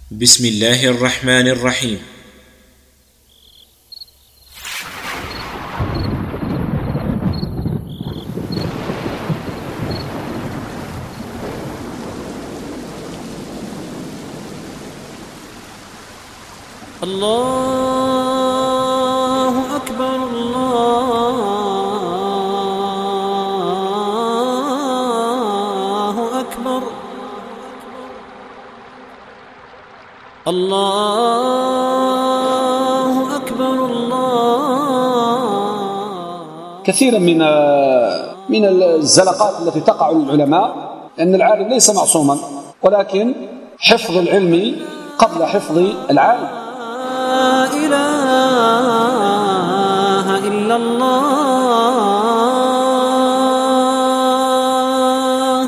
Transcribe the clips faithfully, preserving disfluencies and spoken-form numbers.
بسم الله الرحمن الرحيم. الله أكبر الله أكبر الله أكبر الله. كثيرا من من الزلقات التي تقع للعلماء أن العالم ليس معصوما، ولكن حفظ العلم قبل حفظ العالم. لا إله إلا الله.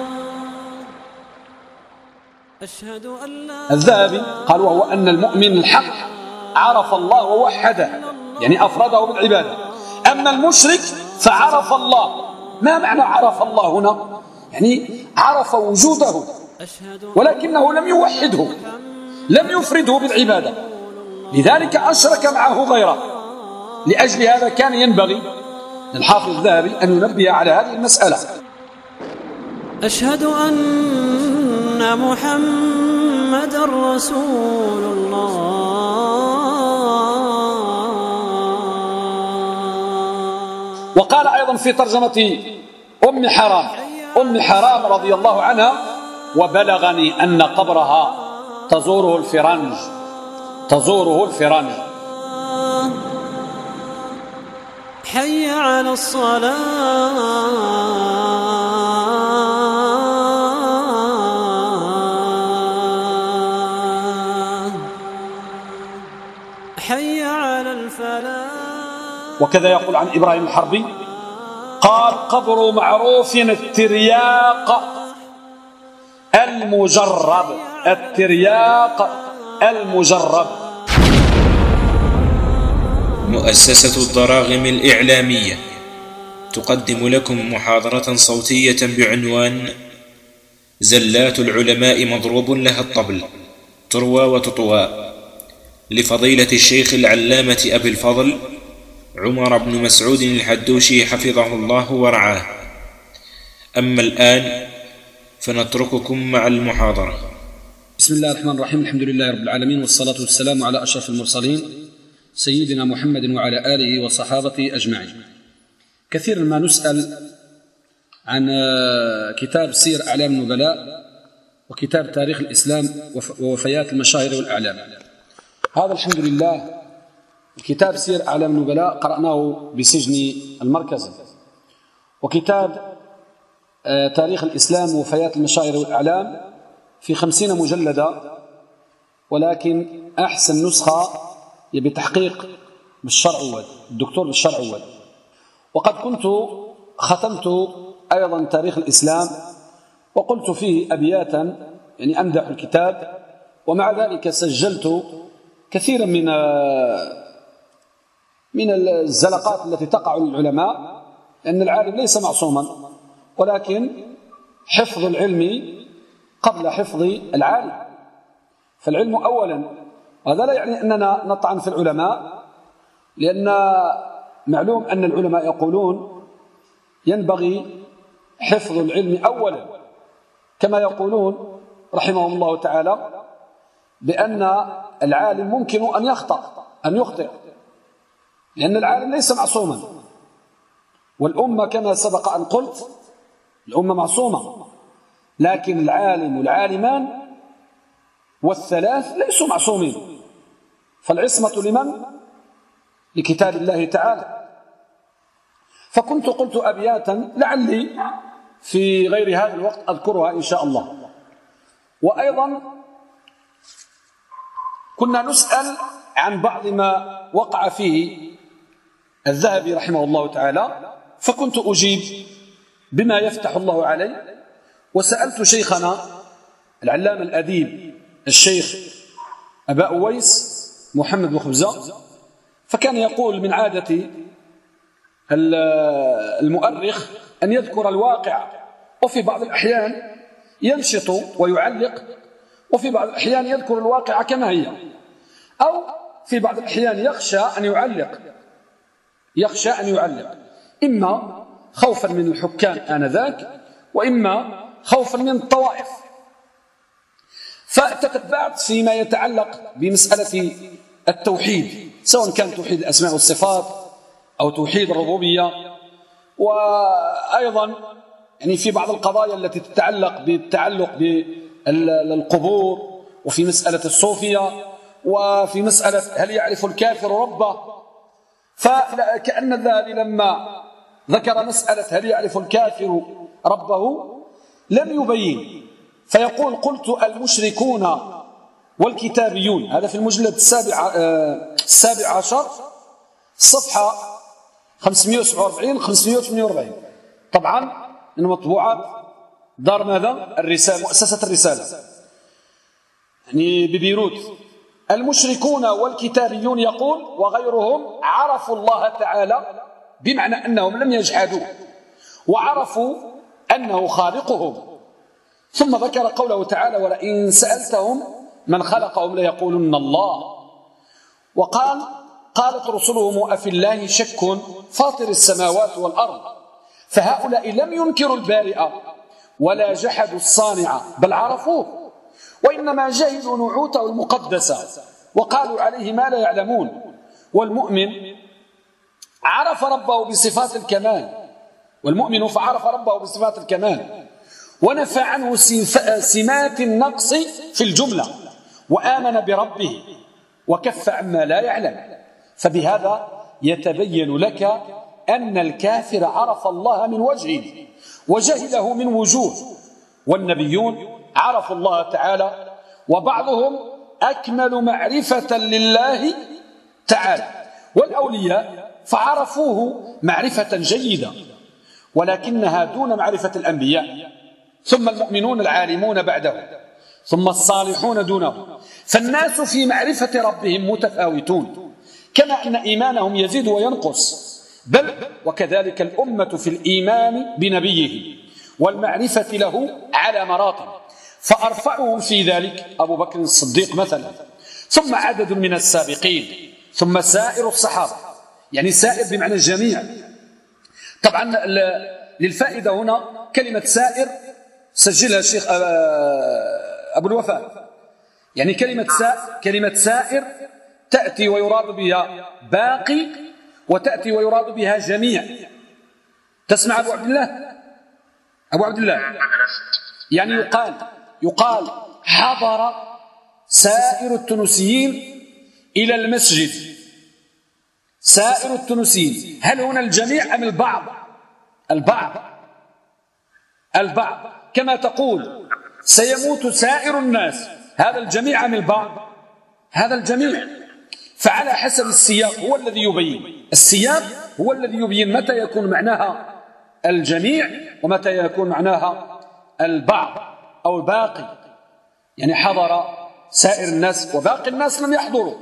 أشهد أن لا الذهبي قال وهو أن المؤمن الحق عرف الله ووحده، يعني أفرده بالعبادة. أما المشرك فعرف الله. ما معنى عرف الله هنا؟ يعني عرف وجوده ولكنه لم يوحده، لم يفرده بالعبادة، لذلك أشرك معه غيره. لأجل هذا كان ينبغي للحافظ الذهبي أن ينبه على هذه المسألة. أشهد أن محمد رسول الله. وقال أيضا في ترجمة أم حرام أم حرام رضي الله عنها: وبلغني أن قبرها تزوره الفرنج تزوره الفرنج حي على الصلاة. حي على الفلاح. وكذا يقول عن إبراهيم الحربي قال: قبر معروف الترياق المجرب الترياق المجرب. مؤسسة الضراغم الإعلامية تقدم لكم محاضرة صوتية بعنوان زلات العلماء مضروب لها الطبل، تروى وتطوى، لفضيلة الشيخ العلامة أبي الفضل عمر بن مسعود الحدوشي حفظه الله ورعاه. أما الآن فنترككم مع المحاضرة. بسم الله الرحمن الرحيم. الحمد لله رب العالمين، والصلاة والسلام على أشرف المرسلين سيدنا محمد وعلى آله وصحابته أجمعين. كثيرا ما نسأل عن كتاب سير أعلام النبلاء وكتاب تاريخ الإسلام ووفيات المشاهير والأعلام. هذا الحمد لله كتاب سير أعلام النبلاء قرأناه بسجن المركز، وكتاب تاريخ الإسلام ووفيات المشاهير والأعلام في خمسين مجلدة، ولكن أحسن نسخة بتحقيق بالشرع عواد الدكتور بالشرع عواد. وقد كنت ختمت أيضا تاريخ الإسلام وقلت فيه أبياتا يعني أمدح الكتاب، ومع ذلك سجلت كثيرا من من الزلقات التي تقع للعلماء، أن العالم ليس معصوما، ولكن حفظ العلم قبل حفظ العالم. فالعلم أولا، وهذا لا يعني أننا نطعن في العلماء، لأن معلوم أن العلماء يقولون ينبغي حفظ العلم أولا، كما يقولون رحمهم الله تعالى بأن العالم ممكن أن يخطأ أن يخطئ، لأن العالم ليس معصوما. والأمة كما سبق أن قلت الأمة معصومة، لكن العالم والعالمان والثلاث ليسوا معصومين. فالعصمة لمن؟ لكتاب الله تعالى. فكنت قلت أبياتا لعلي في غير هذا الوقت أذكرها إن شاء الله. وأيضا كنا نسأل عن بعض ما وقع فيه الذهبي رحمه الله تعالى، فكنت أجيب بما يفتح الله علي. وسألت شيخنا العلامة الأديب الشيخ أبا أويس محمد بن خبزة، فكان يقول من عادة المؤرخ أن يذكر الواقع، وفي بعض الأحيان ينشط ويعلق، وفي بعض الأحيان يذكر الواقع كما هي، أو في بعض الأحيان يخشى أن يعلق يخشى أن يعلق إما خوفا من الحكام آنذاك، وإما خوفا من الطوائف. فتتبعت فيما يتعلق بمسألة التوحيد، سواء كان توحيد الأسماء والصفات أو توحيد الربوبية، وأيضا يعني في بعض القضايا التي تتعلق بالتعلق بالقبور، وفي مسألة الصوفية، وفي مسألة هل يعرف الكافر ربه. فكأن الذهبي لما ذكر مسألة هل يعرف الكافر ربه لم يبين، فيقول قلت المشركون والكتابيون، هذا في المجلد السابع, السابع عشر صفحة خمسمائة وسبعة وأربعين خمسمائة وثمانية وأربعين، طبعا من مطبوعات دار ماذا؟ الرسالة، مؤسسة الرسالة يعني ببيروت. المشركون والكتابيون يقول وغيرهم عرفوا الله تعالى بمعنى أنهم لم يجحدوه وعرفوا أنه خالقهم. ثم ذكر قوله تعالى ولئن سألتهم من خلقهم ليقولن الله. وقال قالت رسلهم أفي الله شك فاطر السماوات والأرض. فهؤلاء لم ينكروا البارئ ولا جحدوا الصانع بل عرفوه، وإنما جهدوا نعوته المقدسة وقالوا عليه ما لا يعلمون. والمؤمن عرف ربه بصفات الكمال، والمؤمن فعرف ربه بصفات الكمال ونفى عنه سمات النقص في الجملة وآمن بربه وكف عما لا يعلم. فبهذا يتبين لك أن الكافر عرف الله من وجه وجهله من وجوه، والنبيون عرفوا الله تعالى وبعضهم أكمل معرفة لله تعالى، والأولياء فعرفوه معرفة جيدة ولكنها دون معرفة الأنبياء، ثم المؤمنون العالمون بعده، ثم الصالحون دونه. فالناس في معرفة ربهم متفاوتون، كما أن إيمانهم يزيد وينقص، بل وكذلك الأمة في الإيمان بنبيه والمعرفة له على مراتب، فأرفعهم في ذلك أبو بكر الصديق مثلا، ثم عدد من السابقين، ثم سائر الصحابة، يعني سائر بمعنى الجميع. طبعا للفائدة هنا كلمة سائر سجلها الشيخ أبو الوفاء، يعني كلمة سائر, كلمة سائر تأتي ويراد بها باقي وتأتي ويراد بها جميع. تسمع أبو عبد الله؟ أبو عبد الله يعني يقال يقال حضر سائر التونسيين إلى المسجد، سائر التونسيين. هل هنا الجميع أم البعض؟ البعض البعض كما تقول سيموت سائر الناس، هذا الجميع أم البعض؟ هذا الجميع. فعلى حسب السياق هو الذي يبين، السياق هو الذي يبين متى يكون معناها الجميع ومتى يكون معناها البعض أو الباقي. يعني حضر سائر الناس وباقي الناس لم يحضروا.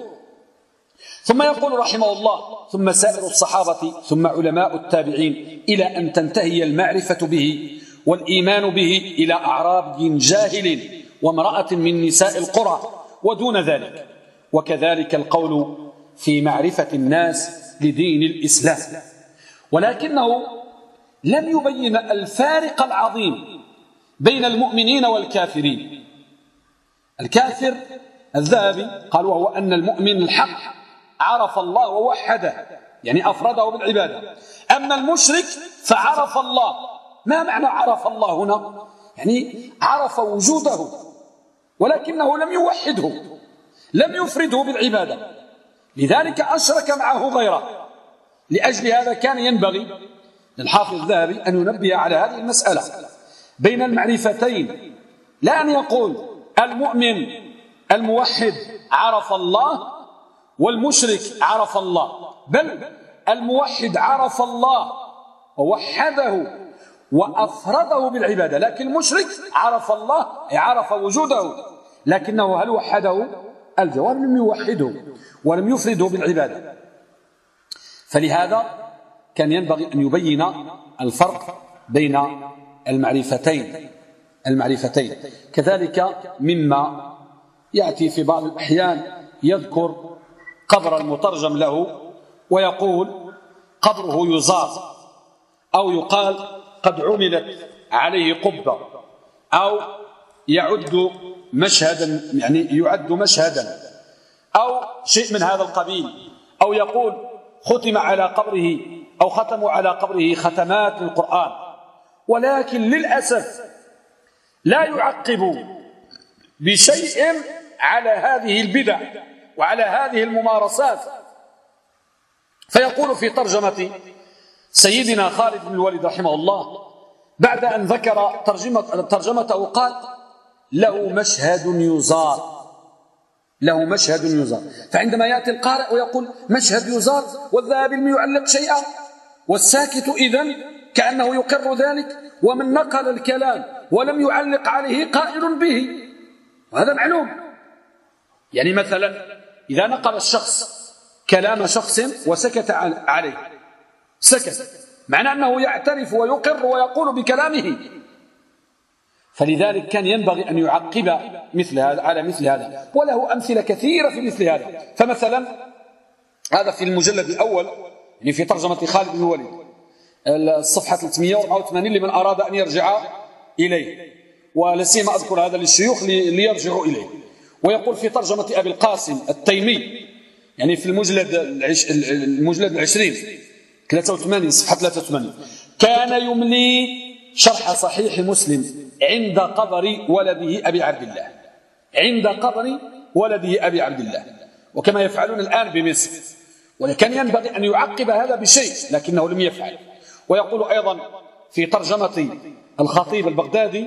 ثم يقول رحمه الله ثم سائر الصحابة ثم علماء التابعين إلى أن تنتهي المعرفة به والإيمان به إلى أعرابي جاهل وامرأة من نساء القرى ودون ذلك. وكذلك القول في معرفة الناس لدين الإسلام، ولكنه لم يبين الفارق العظيم بين المؤمنين والكافرين. الكافر الذهبي قال وهو أن المؤمن الحق عرف الله ووحده، يعني أفرده بالعبادة. أما المشرك فعرف الله. ما معنى عرف الله هنا؟ يعني عرف وجوده ولكنه لم يوحده، لم يفرده بالعبادة، لذلك أشرك معه غيره. لأجل هذا كان ينبغي للحافظ الذهبي أن ينبه على هذه المسألة بين المعرفتين، لا أن يقول المؤمن الموحد عرف الله والمشرك عرف الله، بل الموحد عرف الله ووحده وأفرده بالعبادة، لكن المشرك عرف الله عرف وجوده لكنه هل وحده؟ الجواب لم يوحده ولم يفرده بالعبادة. فلهذا كان ينبغي أن يبين الفرق بين المعرفتين المعرفتين كذلك مما يأتي في بعض الأحيان يذكر قبر المترجم له ويقول قبره يزار، أو يقال قد عملت عليه قبة، أو يعد مشهدا، يعني يعد مشهدا أو شيء من هذا القبيل، أو يقول ختم على قبره أو ختموا على قبره ختمات القرآن. ولكن للأسف لا يعقب بشيء على هذه البدع وعلى هذه الممارسات. فيقول في ترجمة سيدنا خالد بن الوليد رحمه الله بعد أن ذكر ترجمة ترجمته قال له مشهد يزار، له مشهد يزار. فعندما يأتي القارئ ويقول مشهد يزار والذهبي لم يعلق شيئا والساكت إذن كأنه يقر ذلك، ومن نقل الكلام ولم يعلق عليه قائل به، وهذا معلوم. يعني مثلا إذا نقل الشخص كلام شخص وسكت عليه، سكت، معنى أنه يعترف ويقر ويقول بكلامه. فلذلك كان ينبغي أن يعقب مثل هذا على مثل هذا، وله أمثلة كثيرة في مثل هذا. فمثلا هذا في المجلد الأول، يعني في ترجمة خالد بن الوليد، الصفحة ثلاثمئة وأربعة وثمانين لمن أراد أن يرجع إليه، ولسيما أذكر هذا للشيوخ ليرجعوا إليه. ويقول في ترجمة أبي القاسم التيمي، يعني في المجلد العش... المجلد العشرين ثلاثة وثمانين صفحة ثلاثة وثمانين، كان يملي شرح صحيح مسلم عند قبر ولده أبي عبد الله، عند قبر ولده أبي عبد الله، وكما يفعلون الآن بمصر. ولكن ينبغي أن يعقب هذا بشيء لكنه لم يفعل. ويقول أيضا في ترجمة الخطيب البغدادي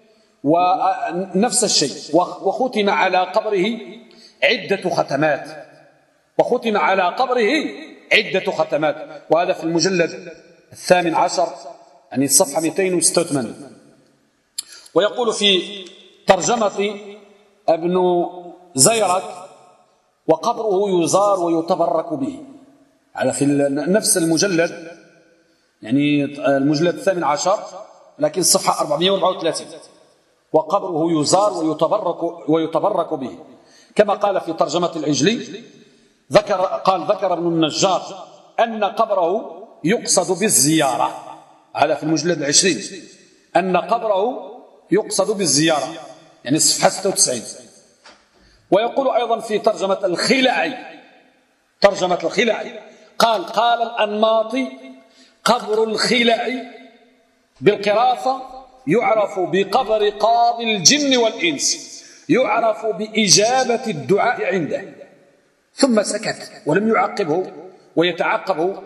ونفس الشيء، وختم على قبره عدة ختمات، وختم على قبره عدة ختمات، وهذا في المجلد الثامن عشر، يعني الصفحة مئتين وستة وثمانين. ويقول في ترجمة ابن زيرك وقبره يزار ويتبرك به، على في نفس المجلد، يعني المجلد الثامن عشر لكن الصفحة أربعمئة وأربعة وثلاثين، وقبره يزار ويتبرك, ويتبرك به. كما قال في ترجمة العجلي، ذكر قال ذكر ابن النجار أن قبره يقصد بالزيارة، هذا في المجلد العشرين، أن قبره يقصد بالزيارة، يعني الصفحة ستة وتسعين. ويقول أيضا في ترجمة الخلعي، ترجمة الخلعي قال قال الأنماطي قبر الخلعي بالقرافة يعرف بقبر قاضي الجن والإنس، يعرف بإجابة الدعاء عنده. ثم سكت ولم يعقبه ويتعقبه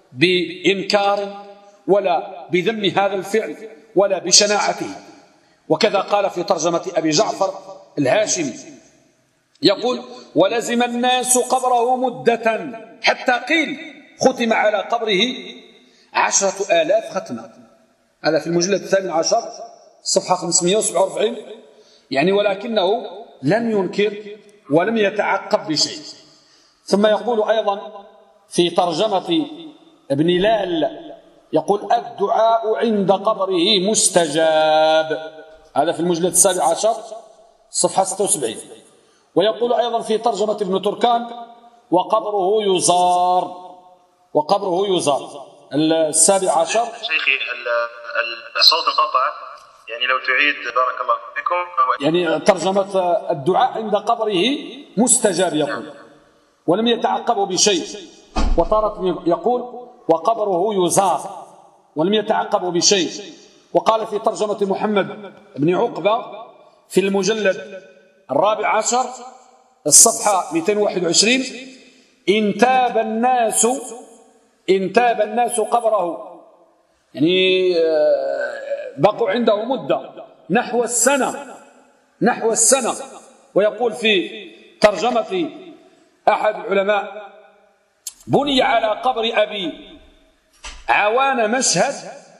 بإنكار ولا بذم هذا الفعل ولا بشناعته. وكذا قال في ترجمة أبي جعفر الهاشمي، يقول ولزم الناس قبره مدة حتى قيل ختم على قبره عشرة آلاف ختمة، هذا في المجلد الثامن عشر صفحة خمسمئة وسبعة وأربعين، يعني ولكنه لم ينكر ولم يتعقب بشيء. ثم يقول أيضا في ترجمة ابن لال، يقول الدعاء عند قبره مستجاب، هذا في المجلد السابع عشر صفحة ستة وسبعين. ويقول أيضا في ترجمة ابن تركان وقبره يزار، وقبره يزار، السابع عشر. شيخي الصوت انقطع، يعني لو تعيد بارك الله فيكم. يعني ترجمة الدعاء عند قبره مستجاب يقول، ولم يتعقبه بشيء. وطارت يقول وقبره يزار ولم يتعقبه بشيء. وقال في ترجمة محمد بن عقبة في المجلد الرابع عشر الصفحة مئتين وواحد وعشرين، إن تاب الناس إن تاب الناس قبره، يعني بقوا عنده مدة نحو السنة نحو السنة. ويقول في ترجمة أحد العلماء بني على قبر أبي عوان مشهد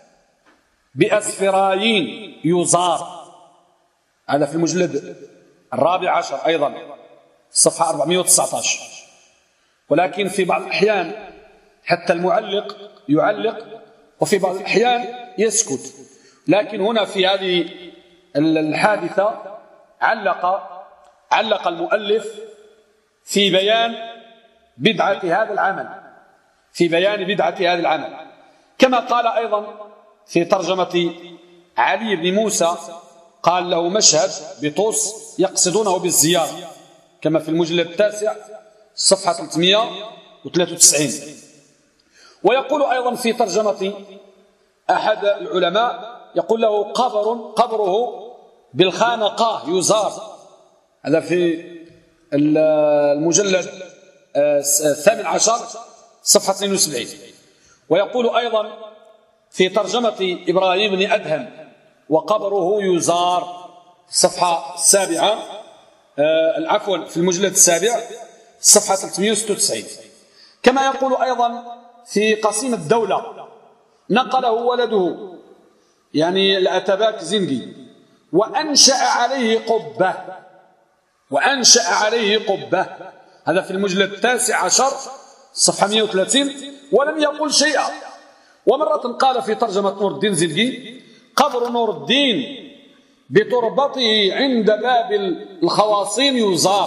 بأسفرايين يزار، هذا في المجلد الرابع عشر أيضا صفحة أربعمئة وتسعة عشر. ولكن في بعض الأحيان حتى المعلق يعلق وفي بعض الأحيان يسكت. لكن هنا في هذه الحادثة علق علق المؤلف في بيان بدعة هذا العمل في بيان بدعة هذا العمل كما قال أيضا في ترجمة علي بن موسى، قال له مشهد بطوس يقصدونه بالزيارة كما في المجلد التاسع صفحة ثلاثمائة وثلاثة وتسعين. ويقول أيضا في ترجمة أحد العلماء، يقول له قبر قبره بالخانقاه يزار، هذا في المجلد الثامن عشر صفحة اثنين وسبعين. ويقول أيضا في ترجمة إبراهيم بن أدهم وقبره يزار الصفحة السابعة العفو في المجلد السابع صفحة ثلاثمائة وستة وتسعين. كما يقول أيضا في قسيم الدولة نقله ولده يعني الأتباك زنجي وأنشأ عليه قبة وأنشأ عليه قبة هذا في المجلد التاسع عشر صفحة مئة وثلاثين، ولم يقل شيئا. ومرة قال في ترجمة نور الدين زنجي قبر نور الدين بتربطه عند باب الخواصين يزار،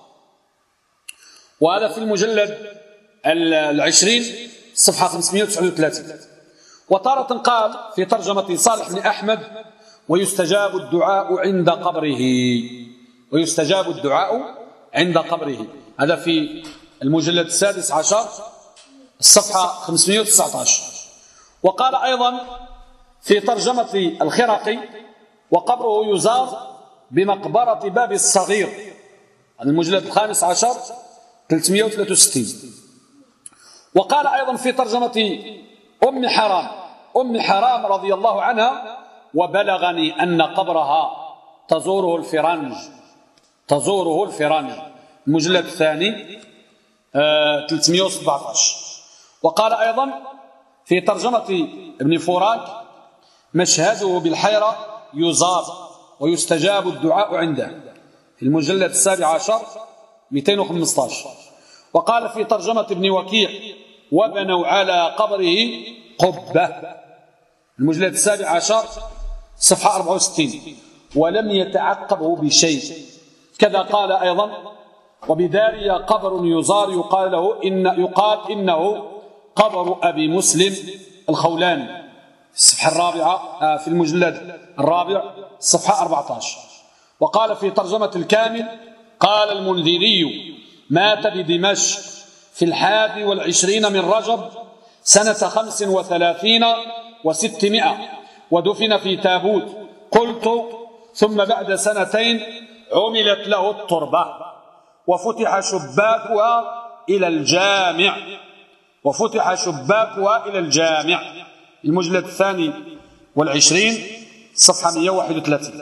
وهذا في المجلد العشرين صفحة خمسمائة وتسعة وثلاثين. وتارة قال في ترجمة صالح بن أحمد ويستجاب الدعاء عند قبره ويستجاب الدعاء عند قبره، هذا في المجلد السادس عشر الصفحة خمسمائة وتسعة عشر. وقال أيضا في ترجمة الخرقي وقبره يزار بمقبرة باب الصغير، المجلد الخامس عشر ثلاثمائة وثلاثة وستين. وقال أيضا في ترجمة أم حرام أم حرام رضي الله عنها وبلغني أن قبرها تزوره الفرنج تزوره الفرنج المجلد الثاني آه ثلاثمائة وسبعة عشر. وقال أيضا في ترجمة ابن فراك مشهده بالحيرة يزار ويستجاب الدعاء عنده في المجلد السابع عشر مئتين وخمسة عشر. وقال في ترجمة ابن وكيع وبنوا على قبره قبة المجلد السابع عشر صفحة أربعة وستين ولم يتعقبه بشيء. كذا قال أيضا وبداريا قبر يزار يقال له إن يقال إنه قبر أبي مسلم الخولاني في الصفحة الرابعة في المجلد الرابع صفحة أربعة عشر. وقال في ترجمة الكامل قال المنذري مات بدمشق في الحادي والعشرين من رجب سنة خمس وثلاثين وستمائة ودفن في تابوت. قلت ثم بعد سنتين عملت له التربة وفتح شباكها إلى الجامع وفتح شباكها إلى الجامع المجلد الثاني والعشرين صفحة مئة وواحد وثلاثين.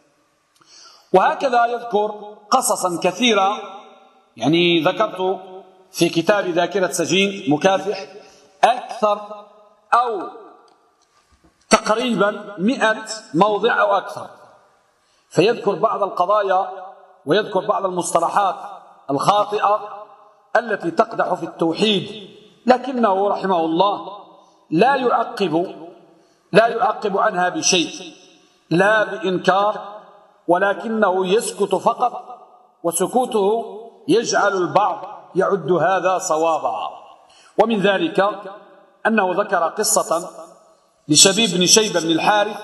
وهكذا يذكر قصصا كثيرة، يعني ذكرت في كتاب ذاكرة سجين مكافح أكثر أو تقريبا مئة موضع أو أكثر، فيذكر بعض القضايا ويذكر بعض المصطلحات الخاطئة التي تقدح في التوحيد، لكنه رحمه الله لا يعقب لا يعقب عنها بشيء لا بإنكار، ولكنه يسكت فقط، وسكوته يجعل البعض يعد هذا صوابا. ومن ذلك أنه ذكر قصة لشبيب بن شيبة بن الحارث،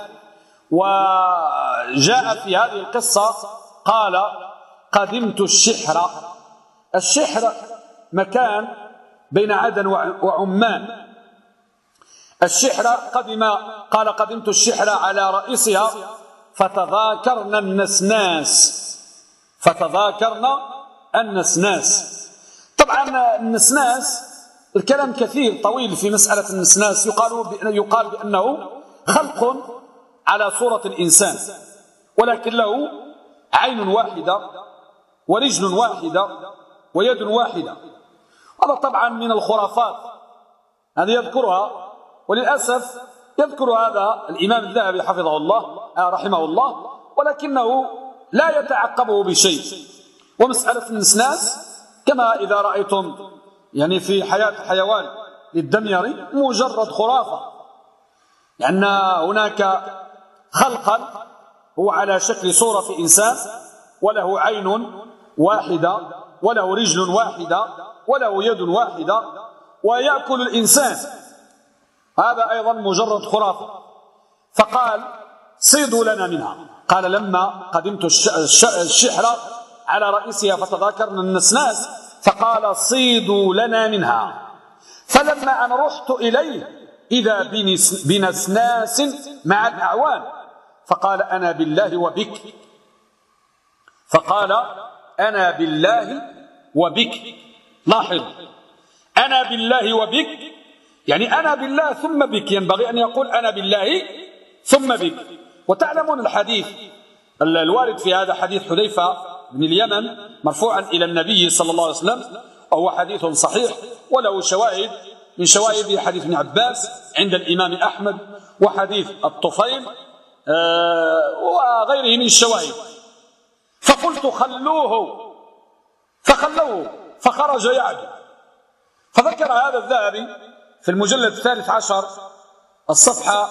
وجاء في هذه القصة قال قدمت الشحر. الشحر مكان بين عدن وعمان. الشحر قدم قال قدمت الشحر على رئيسها فتذاكرنا النسناس فتذاكرنا النسناس. طبعا النسناس الكلام كثير طويل في مسألة النسناس، يقال يقال بأنه خلق على صورة الإنسان ولكن له عين واحدة ورجل واحدة ويد واحدة. هذا طبعا من الخرافات هذه يذكرها، وللأسف يذكر هذا الإمام الذهبي حفظه الله رحمه الله، ولكنه لا يتعقبه بشيء. ومسألة النسناس كما إذا رأيتم يعني في حياة الحيوان للدميري مجرد خرافة، لأن هناك خلقا هو على شكل صورة إنسان وله عين واحدة وله رجل واحدة وله يد واحدة ويأكل الإنسان، هذا أيضا مجرد خرافة. فقال صيدوا لنا منها. قال لما قدمت الشحر على رئيسها فتذاكرنا النسناس فقال صيدوا لنا منها. فلما أنا رحت إليه إذا بنسناس مع الأعوان فقال أنا بالله وبك، فقال أنا بالله وبك. لاحظ، أنا بالله وبك يعني أنا بالله ثم بك، ينبغي أن يقول أنا بالله ثم بك. وتعلمون الحديث الوارد في هذا حديث حذيفة بن اليمن مرفوعا إلى النبي صلى الله عليه وسلم، وهو حديث صحيح وله شواهد من شواهد حديث ابن عباس عند الإمام أحمد وحديث الطفيل وغيره من الشواهد. فقلت خلوه فخلوه فخرج يعدو. فذكر هذا الذهبي في المجلد الثالث عشر الصفحة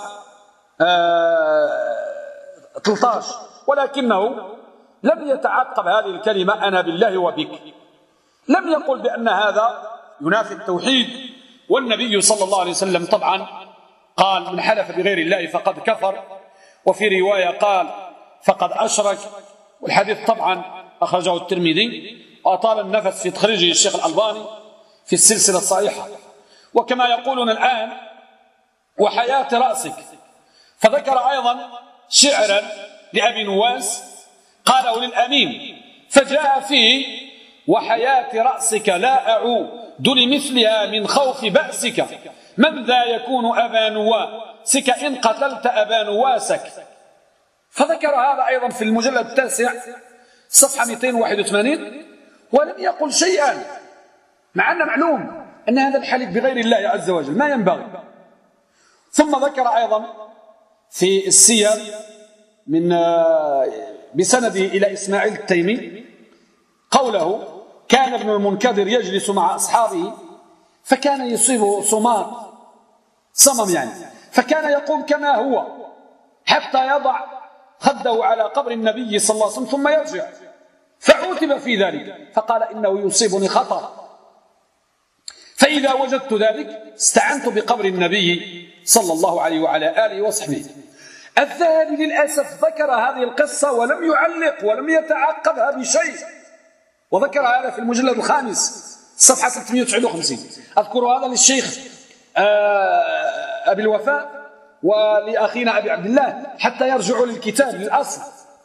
ثلاثة عشر، ولكنه لم يتعقب هذه الكلمة أنا بالله وبك، لم يقل بأن هذا ينافي التوحيد. والنبي صلى الله عليه وسلم طبعا قال من حلف بغير الله فقد كفر، وفي رواية قال فقد أشرك، والحديث طبعا أخرجه الترمذي وأطال النفس في تخريجه الشيخ الألباني في السلسلة الصحيحة. وكما يقولون الآن وحياة رأسك. فذكر أيضا شعرا لأبي نواس قاله للأمين فجاء فيه وحياة رأسك لا أعود لمثلها من خوف بأسك، من ذا يكون أبا نواسك إن قتلت أبا نواسك. فذكر هذا أيضا في المجلد التاسع صفحة مئتين وواحد وثمانين ولم يقل شيئا، مع أن معلوم أن هذا الحلف بغير الله عز وجل ما ينبغي. ثم ذكر أيضا في السير من بسنده إلى إسماعيل التيمي قوله كان ابن المنكدر يجلس مع أصحابه فكان يصيبه صمار صمم يعني، فكان يقوم كما هو حتى يضع خده على قبر النبي صلى الله عليه وسلم ثم يرجع، فعوتب في ذلك فقال إنه يصيبني خطر، فإذا وجدت ذلك استعنت بقبر النبي صلى الله عليه وعلى آله وصحبه. الذهبي للأسف ذكر هذه القصة ولم يعلق ولم يتعقبها بشيء، وذكر هذا في المجلد الخامس صفحة ثلاثمئة وتسعة وخمسين. أذكر هذا للشيخ أبي الوفاء ولأخينا أبي عبد الله حتى يرجعوا للكتاب للأصل.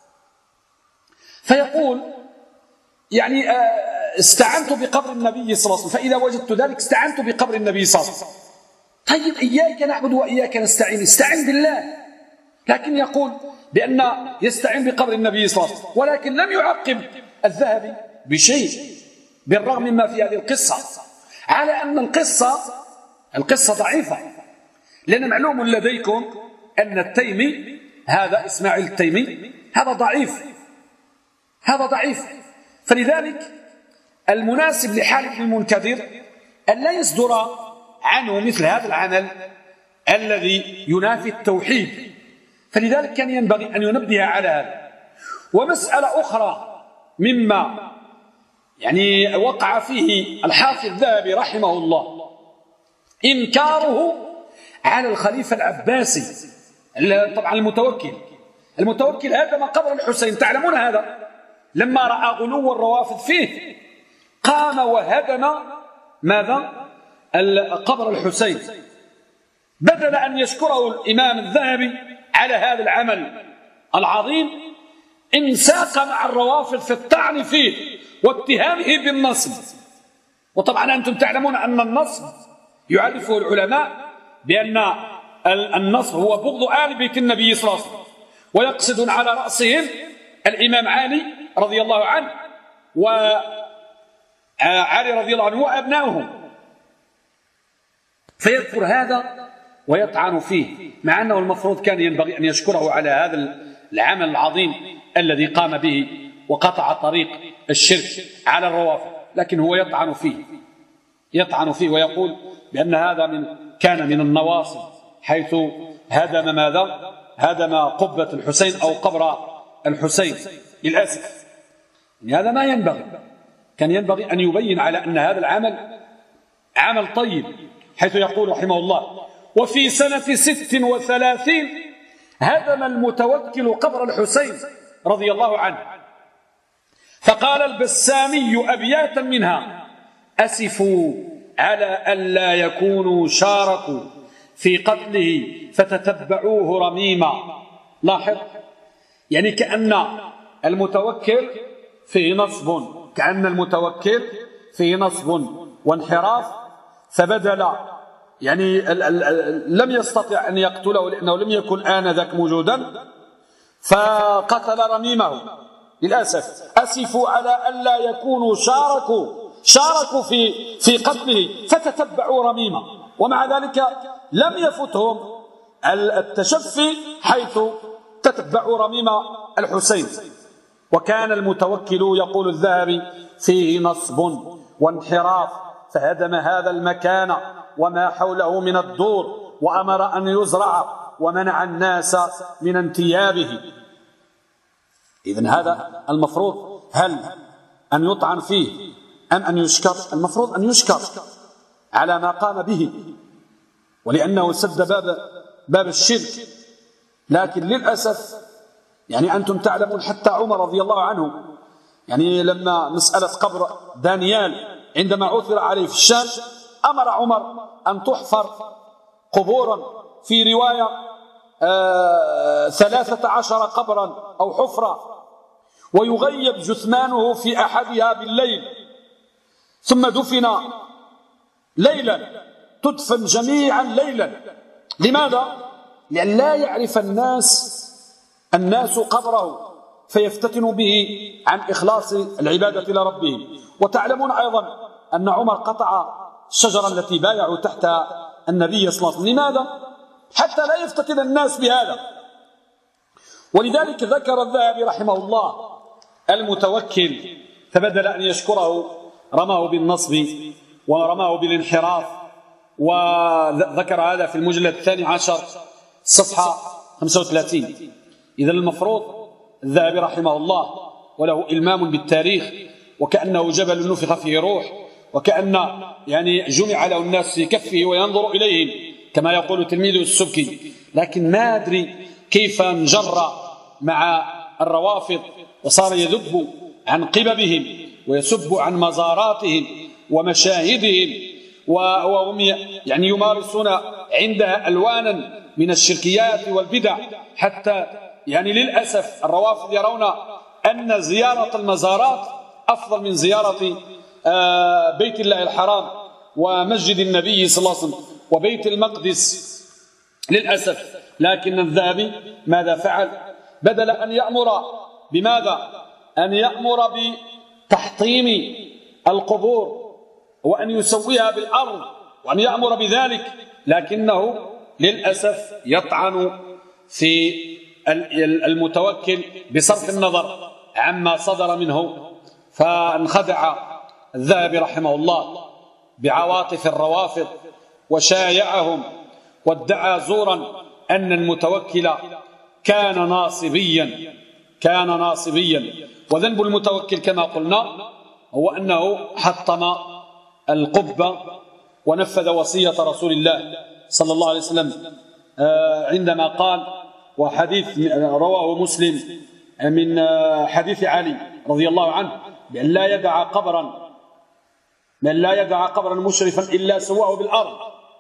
فيقول يعني استعنت بقبر النبي صلى الله عليه وسلم، فإذا وجدت ذلك استعنت بقبر النبي صلى الله عليه وسلم. طيب إياك نعبد وإياك نستعين، استعين بالله، لكن يقول بأن يستعين بقبر النبي صلى الله عليه وسلم، ولكن لم يعقب الذهبي بشيء بالرغم مما في هذه القصة، على أن القصة القصة ضعيفة، لأن معلوم لديكم أن التيمي هذا إسماعيل التيمي هذا ضعيف هذا ضعيف فلذلك المناسب لحال ابن المنكدر أن لا يصدر عنه مثل هذا العمل الذي ينافي التوحيد، فلذلك كان ينبغي أن ينبه على هذا. ومسألة أخرى مما يعني وقع فيه الحافظ الذهبي رحمه الله إنكاره على الخليفة العباسي طبعا المتوكل المتوكل هدم قبر الحسين، تعلمون هذا، لما رأى غلو الروافض فيه قام وهدم ماذا؟ قبر الحسين، بدل أن يشكره الإمام الذهبي على هذا العمل العظيم انساق مع الروافض في الطعن فيه واتهامه بالنصب. وطبعا أنتم تعلمون أن النصب يعرفه العلماء بأن النصب هو بغض آل بيت النبي صلى الله عليه وسلم، ويقصدون على رأسهم الإمام علي رضي الله عنه وعلي رضي الله عنه وأبنائهم، فيذكر هذا ويطعن فيه، مع أنه المفروض كان ينبغي أن يشكره على هذا العمل العظيم الذي قام به وقطع طريق الشرك على الروافض، لكن هو يطعن فيه يطعن فيه ويقول بأن هذا من كان من النواصب، حيث هدم ماذا؟ هدم قبة الحسين أو قبر الحسين للأسف. يعني هذا ما ينبغي. كان ينبغي أن يبين على أن هذا العمل عمل طيب، حيث يقول رحمه الله: وفي سنة ست وثلاثين هدم المتوكل قبر الحسين رضي الله عنه، فقال البسامي أبياتا منها: أسفوا على ألا يكونوا شاركوا في قتله فتتبعوه رميما. لاحظ، يعني كأن المتوكل فيه نصب، كأن المتوكل فيه نصب وانحراف، فبدل يعني لم يستطع أن يقتله لأنه لم يكن آنذاك موجودا، فقتل رميمه للأسف. أسفوا على ألا يكونوا شاركوا شاركوا في في قتله فتتبعوا رميمه، ومع ذلك لم يفتهم التشفي حيث تتبعوا رميم الحسين. وكان المتوكل يقول الذهبي فيه نصب وانحراف، فهدم هذا المكان وما حوله من الدور، وأمر أن يزرع ومنع الناس من انتيابه. إذن هذا المفروض هل أن يطعن فيه أم أن يشكر؟ المفروض أن يشكر على ما قام به، ولأنه سد باب باب الشرك. لكن للأسف يعني أنتم تعلمون حتى عمر رضي الله عنه، يعني لما مسألة قبر دانيال عندما عثر عليه في الشام، أمر عمر أن تحفر قبورا، في رواية آه ثلاثة عشر قبرا أو حفرة، ويغيب جثمانه في أحدها بالليل، ثم دفن ليلا، تدفن جميعا ليلا. لماذا؟ لأن لا يعرف الناس الناس قبره فيفتتنوا به عن إخلاص العبادة لربهم. وتعلمون أيضا أن عمر قطع الشجرة التي بايعوا تحت النبي صلى الله عليه وسلم. لماذا؟ حتى لا يفتتن الناس بهذا. ولذلك ذكر الذهبي رحمه الله المتوكل، فبدل أن يشكره رماه بالنصب ورماه بالانحراف. وذكر هذا في المجلد الثاني عشر صفحة خمسة وثلاثين. إذا المفروض الذهبي رحمه الله وله إلمام بالتاريخ، وكأنه جبل نفخ فيه روح، وكأن يعني جمع له الناس في كفه وينظر إليهم كما يقول تلميذه السبكي. لكن ما أدري كيف انجر مع الروافض وصار يذب عن قببهم ويسب عن مزاراتهم ومشاهدهم، وهم يعني يمارسون عندها ألوانا من الشركيات والبدع، حتى يعني للأسف الروافض يرون أن زيارة المزارات أفضل من زيارة بيت الله الحرام ومسجد النبي صلى الله عليه وسلم وبيت المقدس للأسف. لكن الذهبي ماذا فعل؟ بدل أن يأمر بماذا؟ أن يأمر بتحطيم القبور وأن يسويها بالأرض وأن يأمر بذلك، لكنه للأسف يطعن في المتوكل بصرف النظر عما صدر منه. فانخدع الذهبي رحمه الله بعواطف الروافض وشايعهم، وادعى زورا أن المتوكل كان ناصبيا كان ناصبيا وذنب المتوكل كما قلنا هو أنه حطم القبة ونفذ وصية رسول الله صلى الله عليه وسلم عندما قال، وحديث رواه مسلم من حديث علي رضي الله عنه، بأن لا يدع قبرا من لا يدع قبرا مشرفا إلا سواه بالأرض.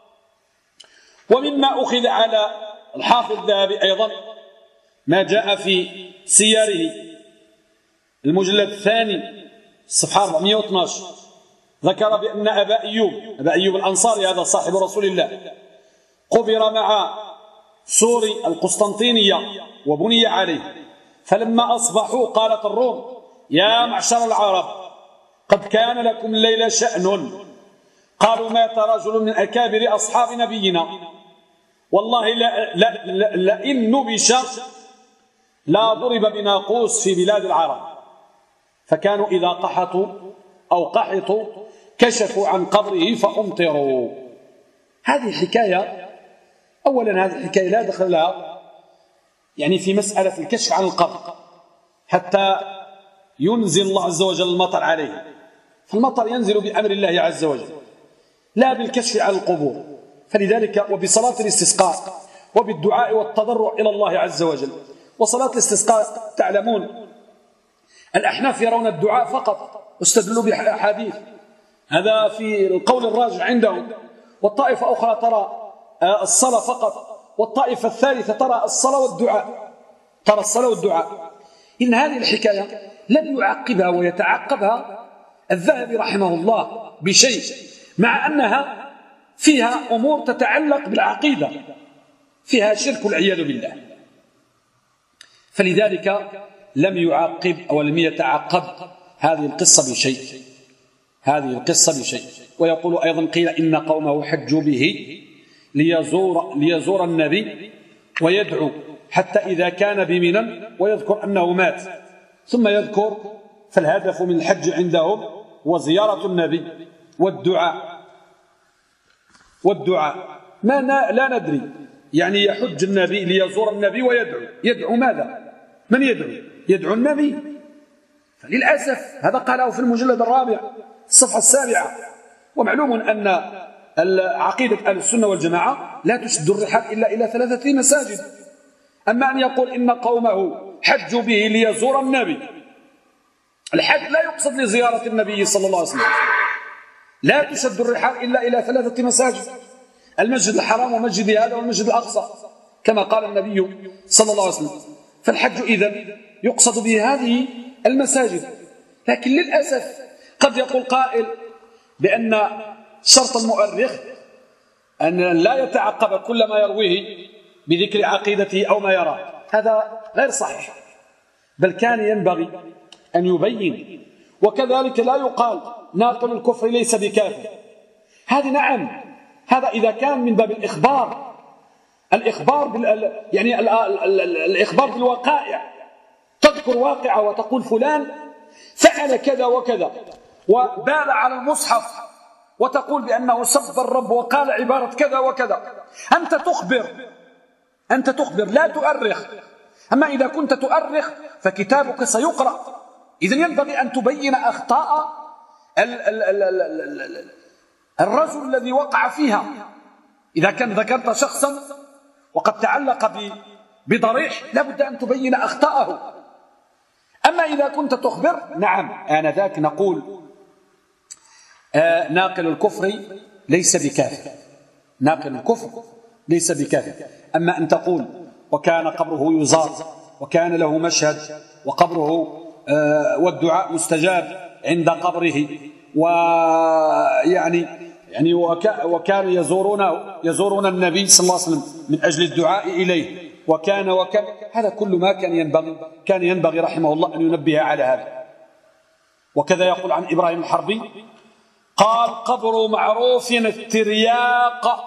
ومما أخذ على الحافظ الذهبي أيضا ما جاء في سيره المجلد الثاني صفحة أربعمائة واثني عشر، ذكر بأن أبا أيوب أبا أيوب الأنصاري هذا صاحب رسول الله قبر مع سور القسطنطينية وبني عليه، فلما أصبحوا قالت الروم: يا معشر العرب قد كان لكم الليلة شأن. قالوا: مات رجل من أكابر أصحاب نبينا، والله لا لا لا لئن نبش لا ضرب بناقوس في بلاد العرب. فكانوا إذا قحطوا أو قحطوا كشفوا عن قبره فأمطروا. هذه حكاية، أولا هذه الحكاية لا دخل لها يعني في مسألة الكشف عن القبر، حتى ينزل الله عز وجل المطر عليه، فالمطر ينزل بأمر الله عز وجل لا بالكشف على القبور. فلذلك وبصلاة الاستسقاء وبالدعاء والتضرع إلى الله عز وجل. وصلاة الاستسقاء تعلمون الأحناف يرون الدعاء فقط واستدلوا بأحاديث، هذا في القول الراجع عندهم، والطائفة أخرى ترى الصلاة فقط، والطائفة الثالثة ترى الصلاة والدعاء ترى الصلاة والدعاء. إن هذه الحكاية لم يعقبها ويتعقبها الذهبي رحمه الله بشيء، مع أنها فيها أمور تتعلق بالعقيدة، فيها شرك والعياذ بالله. فلذلك لم يعقب أو لم يتعقب هذه القصة بشيء هذه القصة بشيء ويقول أيضا قيل إن قومه حجوا به ليزور, ليزور النبي ويدعو حتى إذا كان بمنى ويذكر أنه مات ثم يذكر. فالهدف من الحج عندهم وزيارة النبي والدعاء والدعاء ما لا ندري، يعني يحج النبي ليزور النبي ويدعو. يدعو ماذا؟ من يدعو؟ يدعو النبي. فللأسف هذا قاله في المجلد الرابع الصفحة السابعة. ومعلوم أن عقيدة أهل السنة والجماعة لا تشد الرحال إلا إلى ثلاثة مساجد. أما أن يقول إن قومه حجوا به ليزور النبي، الحج لا يقصد لزيارة النبي صلى الله عليه وسلم، لا تشد الرحال إلا إلى ثلاثة مساجد: المسجد الحرام ومسجد هذا والمسجد الأقصى كما قال النبي صلى الله عليه وسلم. فالحج إذن يقصد به هذه المساجد. لكن للأسف قد يقول قائل بأن شرط المؤرخ أن لا يتعقب كل ما يرويه بذكر عقيدته أو ما يراه. هذا غير صحيح، بل كان ينبغي أن يبين. وكذلك لا يقال ناقل الكفر ليس بكافر. هذه نعم، هذا إذا كان من باب الإخبار الإخبار بال... يعني ال... ال... الإخبار بالوقائع، تذكر واقعة وتقول فلان فعل كذا وكذا وبال على المصحف وتقول بأنه سب الرب وقال عبارة كذا وكذا. أنت تخبر أنت تخبر لا تؤرخ. أما إذا كنت تؤرخ فكتابك سيقرأ. إذن ينبغي أن تبين أخطاء ال... ال... ال... ال... ال... ال... الرجل الذي وقع فيها. إذا كان ذكرت شخصا وقد تعلق بضريح لابد أن تبين أخطاءه. أما إذا كنت تخبر نعم آنذاك نقول آه ناقل الكفر ليس بكافر، ناقل الكفر ليس بكافر. أما أن تقول وكان قبره يزار وكان له مشهد وقبره آه والدعاء مستجاب عند قبره، ويعني يعني وكان يزورون يزورون النبي صلى الله عليه وسلم من أجل الدعاء إليه وكان وكان، هذا كل ما كان ينبغي كان ينبغي رحمه الله أن ينبه على هذا. وكذا يقول عن إبراهيم الحربي قال قبر معروف الترياق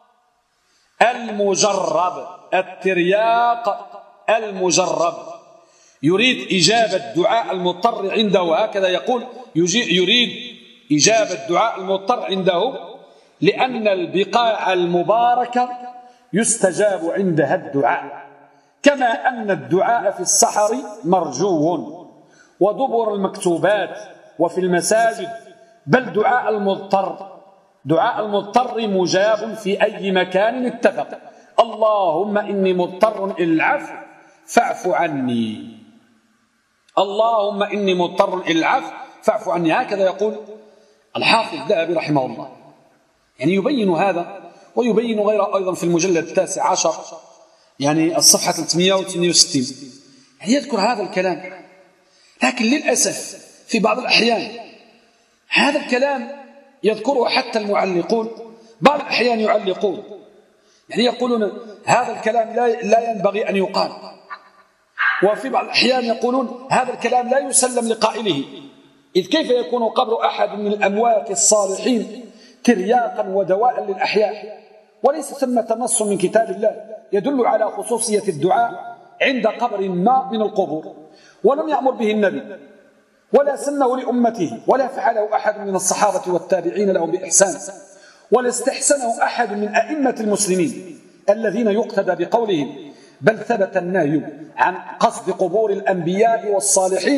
المجرب، الترياق المجرب يريد إجابة دعاء المضطر عنده. هكذا يقول يريد إجابة دعاء المضطر عنده لأن البقاع المباركة يستجاب عندها الدعاء، كما أن الدعاء في السحر مرجو ودبر المكتوبات وفي المساجد، بل دعاء المضطر دعاء المضطر مجاب في أي مكان اتفق. اللهم إني مضطر إلى العفو فاعف عني، اللهم إني مضطر إلى العفو فاعف عني. هكذا يقول الحافظ الذهبي رحمه الله، يعني يبين هذا ويبين غيره أيضا في المجلد التاسع عشر يعني الصفحة ثلاثمئة وثمانية وستين، يعني يذكر هذا الكلام. لكن للأسف في بعض الأحيان هذا الكلام يذكره حتى المعلقون، بعض الأحيان يعلقون يعني يقولون هذا الكلام لا لا ينبغي أن يقال، وفي بعض الأحيان يقولون هذا الكلام لا يسلم لقائله، إذ كيف يكون قبر أحد من الأموات الصالحين ترياقا ودواء للأحياء، وليس ثمة نص من كتاب الله يدل على خصوصية الدعاء عند قبر ما من القبور، ولم يأمر به النبي ولا سنه لأمته ولا فعله أحد من الصحابة والتابعين لهم بإحسان، ولا استحسنه أحد من أئمة المسلمين الذين يقتدى بقولهم، بل ثبت النهي عن قصد قبور الأنبياء والصالحين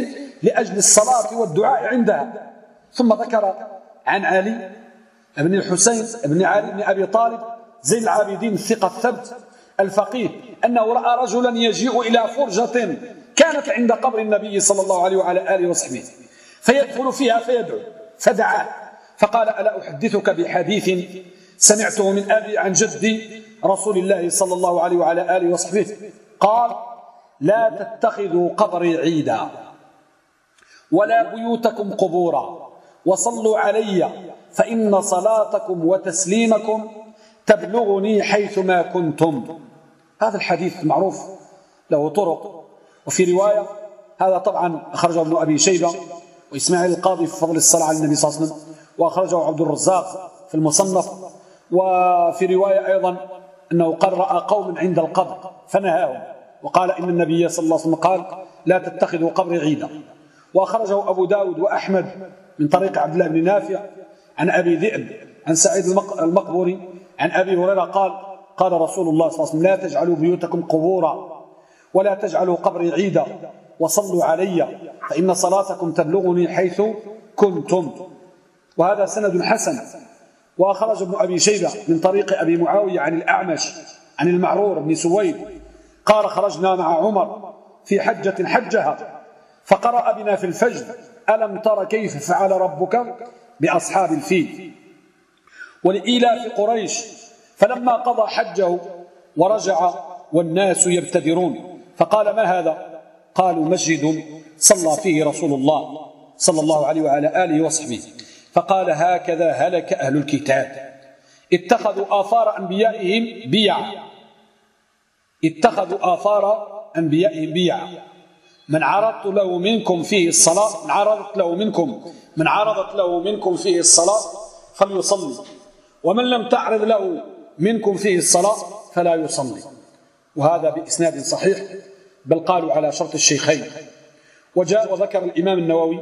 لأجل الصلاة والدعاء عندها. ثم ذكر عن علي بن الحسين بن علي بن أبي طالب زين العابدين الثقة الثبت الفقيه أنه رأى رجلا يجيء إلى فرجة كانت عند قبر النبي صلى الله عليه وعلى آله وصحبه فيدخل فيها فيدعو، فدعاه فقال: ألا أحدثك بحديث سمعته من أبي عن جدي رسول الله صلى الله عليه وعلى آله وصحبه قال: لا تتخذوا قبري عيدا ولا بيوتكم قبورا وصلوا علي فإن صلاتكم وتسليمكم تبلغني حيثما كنتم. هذا الحديث معروف له طرق، وفي رواية هذا طبعا أخرجه ابن أبي شيبة وإسماعيل القاضي في فضل الصلاة على النبي صلى الله عليه وسلم، وأخرجه عبد الرزاق في المصنف. وفي رواية أيضا أنه قال: رأى قوم عند القبر فنهاهم وقال إن النبي صلى الله عليه وسلم قال: لا تتخذوا قبري عيدا. وأخرجه أبو داود وأحمد من طريق عبد الله بن نافع عن أبي ذئب عن سعيد المقبري عن أبي هريرة قال: قال رسول الله صلى الله عليه وسلم: لا تجعلوا بيوتكم قبورا ولا تجعلوا قبري عيدا وصلوا علي فإن صلاتكم تبلغني حيث كنتم. وهذا سند حسن. وأخرج ابن أبي شيبة من طريق أبي معاوية عن الأعمش عن المعرور بن سويد قال: خرجنا مع عمر في حجة حجها فقرأ بنا في الفجر: ألم تر كيف فعل ربك بأصحاب الفيل ولإيلاف قريش. فلما قضى حجه ورجع والناس يبتدرون فقال: ما هذا؟ قالوا: مسجد صلى فيه رسول الله صلى الله عليه وعلى آله وصحبه. فقال: هكذا هلك أهل الكتاب، اتخذوا آثار أنبيائهم بيعا اتخذوا آثار أنبيائهم بيعا من عرضت له منكم فيه الصلاة من عرضت له منكم من عرضت له منكم فيه الصلاة فليصلي، ومن لم تعرض له منكم فيه الصلاة فلا يصلي. وهذا بإسناد صحيح، بل قالوا على شرط الشيخين. وجاء وذكر الإمام النووي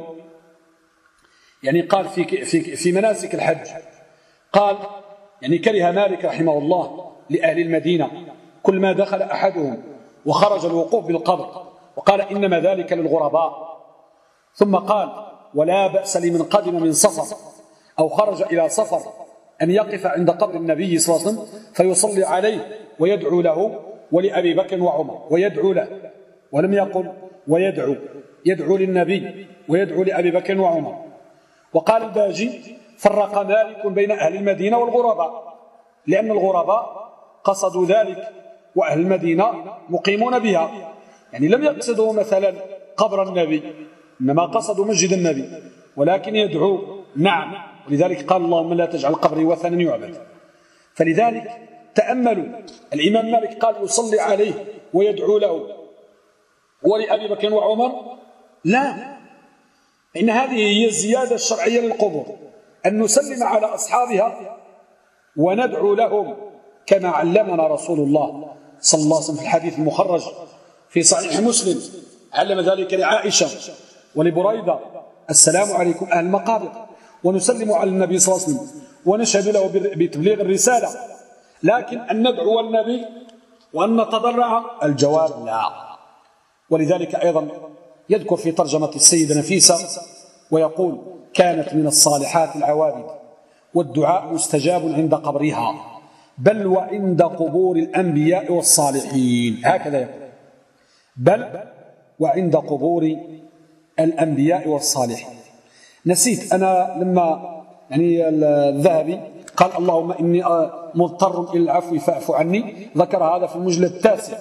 يعني قال في في في مناسك الحج قال يعني كره مالك رحمه الله لأهل المدينة كل ما دخل أحدهم وخرج الوقوف بالقبر، وقال: إنما ذلك للغرباء. ثم قال: ولا بأس لمن قدم من سفر أو خرج إلى سفر أن يقف عند قبر النبي صلى الله عليه وسلم فيصلي عليه ويدعو له ولأبي بكر وعمر ويدعو له، ولم يقل ويدعو، يدعو للنبي ويدعو لأبي بكر وعمر. وقال الباجي: فرق مالك بين أهل المدينة والغرباء، لأن الغرباء قصدوا ذلك وأهل المدينة مقيمون بها، يعني لم يقصدوا مثلا قبر النبي، إنما قصدوا مسجد النبي، ولكن يدعو نعم. ولذلك قال: اللهم لا تجعل قبري وثنا يعبد. فلذلك تأملوا، الإمام مالك قال: يصلي عليه ويدعو له ولأبي بكر وعمر؟ لا، إن هذه هي الزيادة الشرعية للقبور، أن نسلم على أصحابها وندعو لهم كما علمنا رسول الله صلى الله عليه وسلم في الحديث المخرج في صحيح مسلم، علم ذلك لعائشة ولبريدة: السلام عليكم أهل المقابر، ونسلم على النبي صلى الله عليه وسلم ونشهد له بتبليغ الرسالة. لكن أن ندعو النبي وأن نتضرع، الجواب لا. ولذلك أيضا يذكر في ترجمة السيدة نفيسة ويقول: كانت من الصالحات العوابد والدعاء مستجاب عند قبرها بل وعند قبور الأنبياء والصالحين. هكذا يقول: بل وعند قبور الأنبياء والصالحين. نسيت أنا لما يعني الذهبي قال: اللهم إني مضطر إلى العفو فاعف عني، ذكر هذا في المجلد التاسع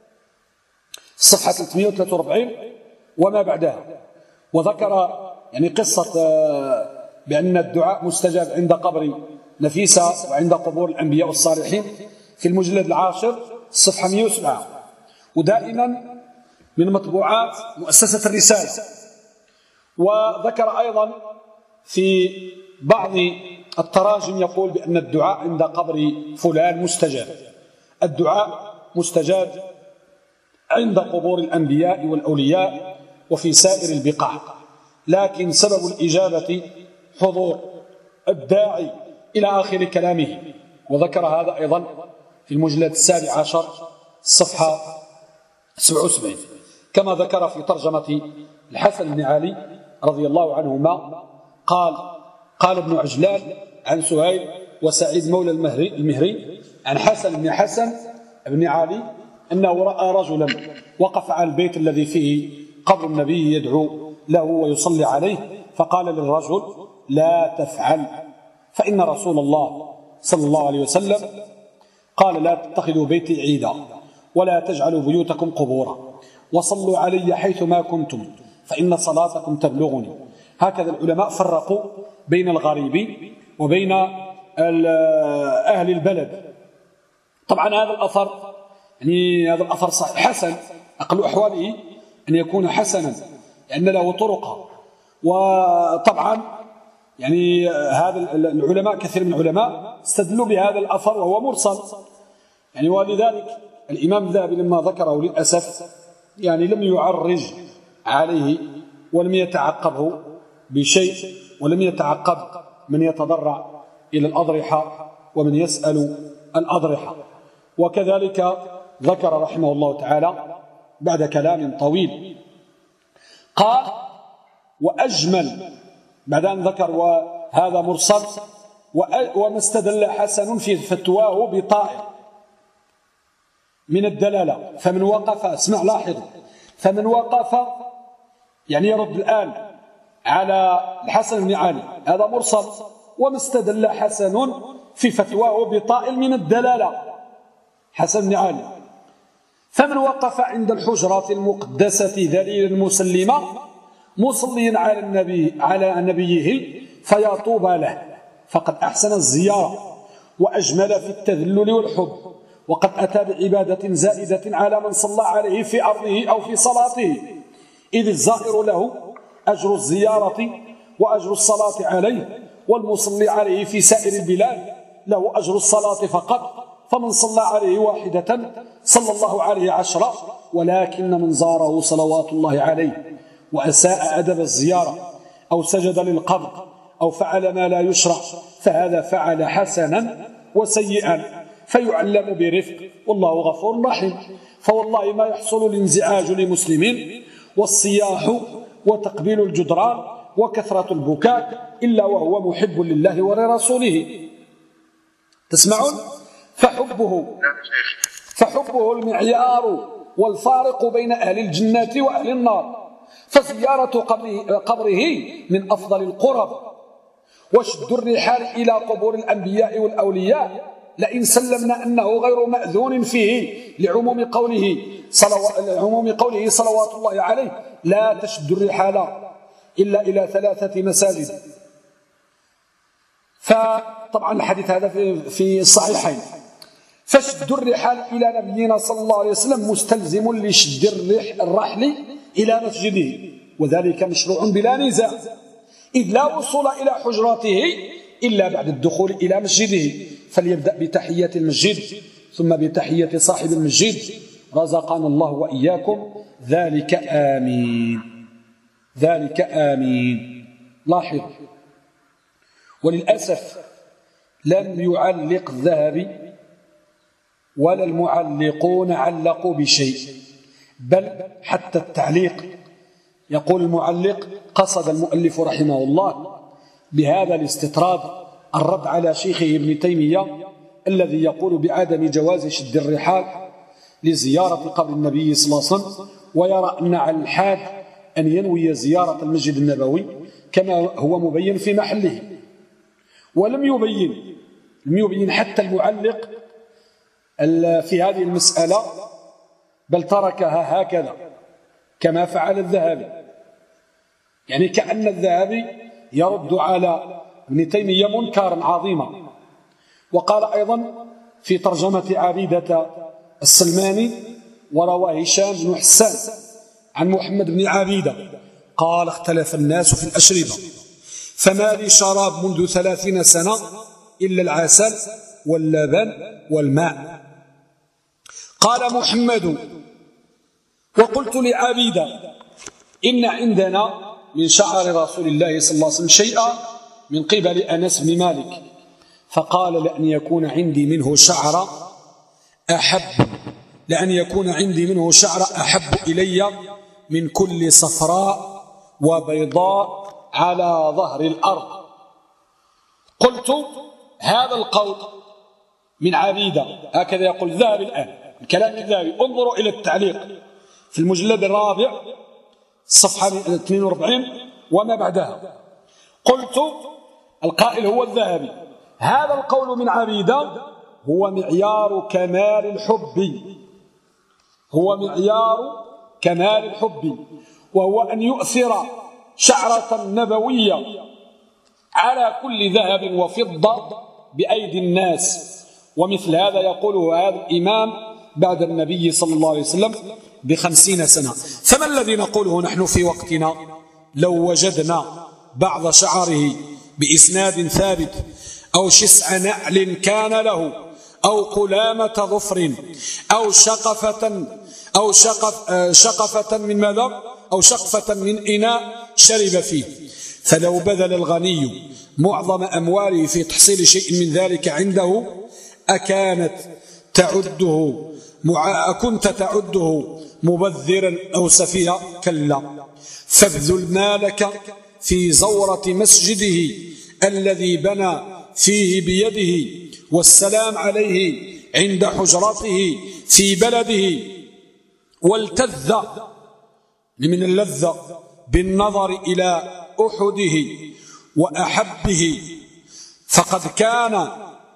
صفحة ثلاثمائة وثلاثة وأربعين وما بعدها، وذكر يعني قصة بأن الدعاء مستجاب عند قبر نفيسة وعند قبور الأنبياء والصالحين في المجلد العاشر صفحة مئة وسبعة، ودائما من مطبوعات مؤسسة الرسالة. وذكر أيضا في بعض التراجم يقول بأن الدعاء عند قبر فلان مستجاب. الدعاء مستجاب عند قبور الأنبياء والأولياء وفي سائر البقاع، لكن سبب الإجابة حضور الداعي إلى آخر كلامه. وذكر هذا أيضا في المجلد السابع عشر صفحة سبعة وسبعين، كما ذكر في ترجمة الحسن بن علي رضي الله عنهما قال قال ابن عجلان عن سهيل وسعيد مولى المهري, المهري عن حسن بن حسن بن علي أنه رأى رجلا وقف على البيت الذي فيه قبر النبي يدعو له ويصلي عليه، فقال للرجل: لا تفعل، فإن رسول الله صلى الله عليه وسلم قال: لا تتخذوا بيتي عيدا ولا تجعلوا بيوتكم قبورا وصلوا علي حيثما كنتم فإن صلاتكم تبلغني. هكذا العلماء فرقوا بين الغريب وبين أهل البلد. طبعا هذا الأثر يعني هذا الأثر صحيح حسن، أقل أحواله أن يكون حسنا لأن له طرق. وطبعا يعني هذا العلماء كثير من العلماء استدلوا بهذا الأثر وهو مرسل يعني، ولذلك الإمام الذهبي لما ذكره للأسف يعني لم يعرج عليه ولم يتعقبه بشيء، ولم يتعقب من يتضرع إلى الأضرحة ومن يسأل الأضرحة. وكذلك ذكر رحمه الله تعالى بعد كلام طويل قال: وأجمل، بعد أن ذكر وهذا مرسل، وما استدل حسن في فتواه بطائر من الدلالة، فمن وقف، اسمع لاحظ، فمن وقف يعني يرد الآن على الحسن بن علي، هذا مرسل، وما استدل حسن في فتواه بطائر من الدلالة حسن بن علي، فمن وقف عند الحجرات المقدسة ذليلا مسلما مصليا على النبي على نبيه فيا طوبى له، فقد أحسن الزيارة وأجمل في التذلل والحب، وقد أتى بعبادة زائدة على من صلى عليه في أرضه أو في صلاته، إذ الزائر له أجر الزيارة وأجر الصلاة عليه، والمصلي عليه في سائر البلاد له أجر الصلاة فقط، فمن صلى عليه واحدة صلى الله عليه عشرة، ولكن من زاره صلوات الله عليه وأساء أدب الزيارة أو سجد للقبر أو فعل ما لا يشرع فهذا فعل حسنا وسيئا، فيعلم برفق، والله غفور رحيم. فوالله ما يحصل الانزعاج لمسلمين والصياح وتقبيل الجدران وكثرة البكاء إلا وهو محب لله ولرسوله. تسمعون؟ فحبه فحبه المعيار والفارق بين أهل الجنة وأهل النار، فزيارة قبره, قبره من أفضل القرب، وشد الرحال إلى قبور الأنبياء والأولياء لئن سلمنا أنه غير مأذون فيه لعموم قوله صلو... لعموم قوله صلوات الله عليه: لا تشد الرحال إلا إلى ثلاثة مساجد. فطبعا الحديث هذا في, في الصحيحين. فشد الرحال إلى نبينا صلى الله عليه وسلم مستلزم لشد الرحل إلى مسجده، وذلك مشروع بلا نزاع، إذ لا وصول إلى حجراته إلا بعد الدخول إلى مسجده، فليبدأ بتحية المسجد ثم بتحية صاحب المسجد، رزقنا الله وإياكم ذلك آمين، ذلك آمين. لاحظ، وللأسف لم يعلق الذهبي ولا المعلقون علقوا بشيء، بل حتى التعليق. يقول المعلق: قصد المؤلف رحمه الله بهذا الاستطراد الرد على شيخه ابن تيمية الذي يقول بعدم جواز شد الرحال لزيارة قبر النبي صلى الله عليه وسلم، ويرى أن على الحاج أن ينوي زيارة المسجد النبوي كما هو مبين في محله. ولم يبين لم يبين حتى المعلق في هذه المسألة، بل تركها هكذا كما فعل الذهبي، يعني كأن الذهبي يرد على ابن تيمية منكرا عظيما. وقال أيضا في ترجمة عبيدة السلماني: وروى هشام بن حسان عن محمد بن عبيدة قال: اختلف الناس في الأشربة، فما لي شراب منذ ثلاثين سنة إلا العسل واللبن والماء. قال محمد: وقلت لعبيدة: إن عندنا من شعر رسول الله صلى الله عليه وسلم شيئا من قبل أنس بن مالك، فقال: لأن يكون عندي منه شعر أحب لأن يكون عندي منه شعر أحب إلي من كل صفراء وبيضاء على ظهر الأرض. قلت هذا القول من عبيدة، هكذا يقول الذهبي الآن، الكلام الذهبي. انظروا إلى التعليق في المجلد الرابع الصفحة اثنين وأربعين وما بعدها. قلت القائل هو الذهبي، هذا القول من عبيدة هو معيار كمال الحب، هو معيار كمال الحب، وهو أن يؤثر شعرة نبوية على كل ذهب وفضة بأيدي الناس. ومثل هذا يقوله هذا الإمام بعد النبي صلى الله عليه وسلم بخمسين سنة. فما الذي نقوله نحن في وقتنا؟ لو وجدنا بعض شعره بإسناد ثابت أو شسع نعل كان له أو قلامة ظفر أو شقفة أو شقف شقفة من ماذا أو شقفة من إناء شرب فيه، فلو بذل الغني معظم أمواله في تحصيل شيء من ذلك عنده أكانت تعده أكنت تعده مبذرا أو سفيها؟ كلا، فابذل مالك في زورة مسجده الذي بنى فيه بيده، والسلام عليه عند حجرته في بلده، والتذ من اللذة بالنظر إلى أحده وأحبه، فقد كان